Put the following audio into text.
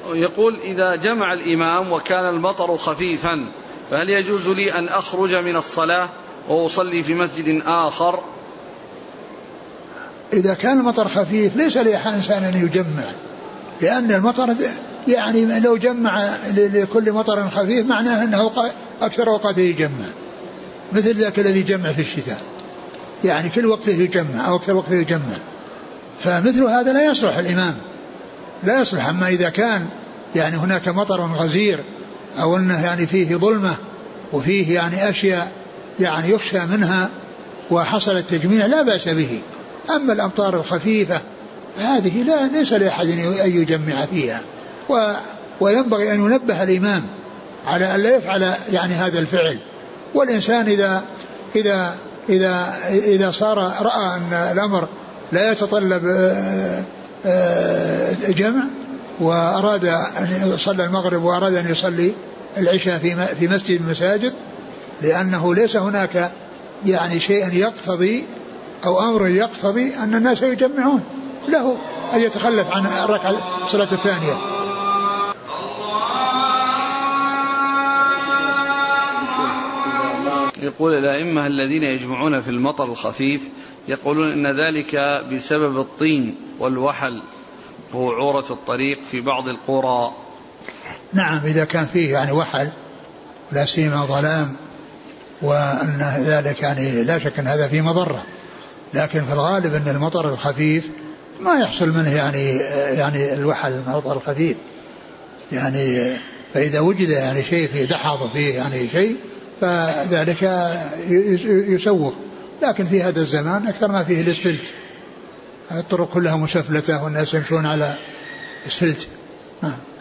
يقول إذا جمع الإمام وكان المطر خفيفا فهل يجوز لي أن أخرج من الصلاة وأصلي في مسجد آخر؟ إذا كان المطر خفيف ليس لإنسان أن يجمع، لأن المطر يعني لو جمع لكل مطر خفيف معناه أنه أكثر وقته يجمع، مثل ذاك الذي يجمع في الشتاء، يعني كل وقته يجمع أو أكثر وقته يجمع، فمثل هذا لا يصلح الإمام، لا يصلح. أما إذا كان يعني هناك مطر غزير أو أنه يعني فيه ظلمة وفيه يعني أشياء يعني يخشى منها وحصل التجميع لا بأس به. أما الأمطار الخفيفة هذه ليس لأحد أن يجمع فيها، وينبغي أن ينبه الإمام على أن لا يفعل يعني هذا الفعل. والإنسان إذا صار رأى أن الأمر لا يتطلب جمع وأراد أن يصلي المغرب وأراد أن يصلي العشاء في مسجد المساجد، لأنه ليس هناك يعني شيء يقتضي أو أمر يقتضي أن الناس يجمعون، له أن يتخلف عن الركعة الصلاة الثانية. يقول الأئمة الذين يجمعون في المطر الخفيف يقولون إن ذلك بسبب الطين والوحل وعورة الطريق في بعض القرى. نعم، إذا كان فيه يعني وحل لا سيما ظلام وأن ذلك يعني لا شك أن هذا فيه مضرة، لكن في الغالب أن المطر الخفيف ما يحصل منه يعني الوحل المطر الخفيف يعني، فإذا وجد يعني شيء فيه دحض فيه يعني شيء فذلك يسوق. لكن في هذا الزمان أكثر ما فيه الاسفلت، الطرق كلها مسفلتة والناس يمشون على الاسفلت.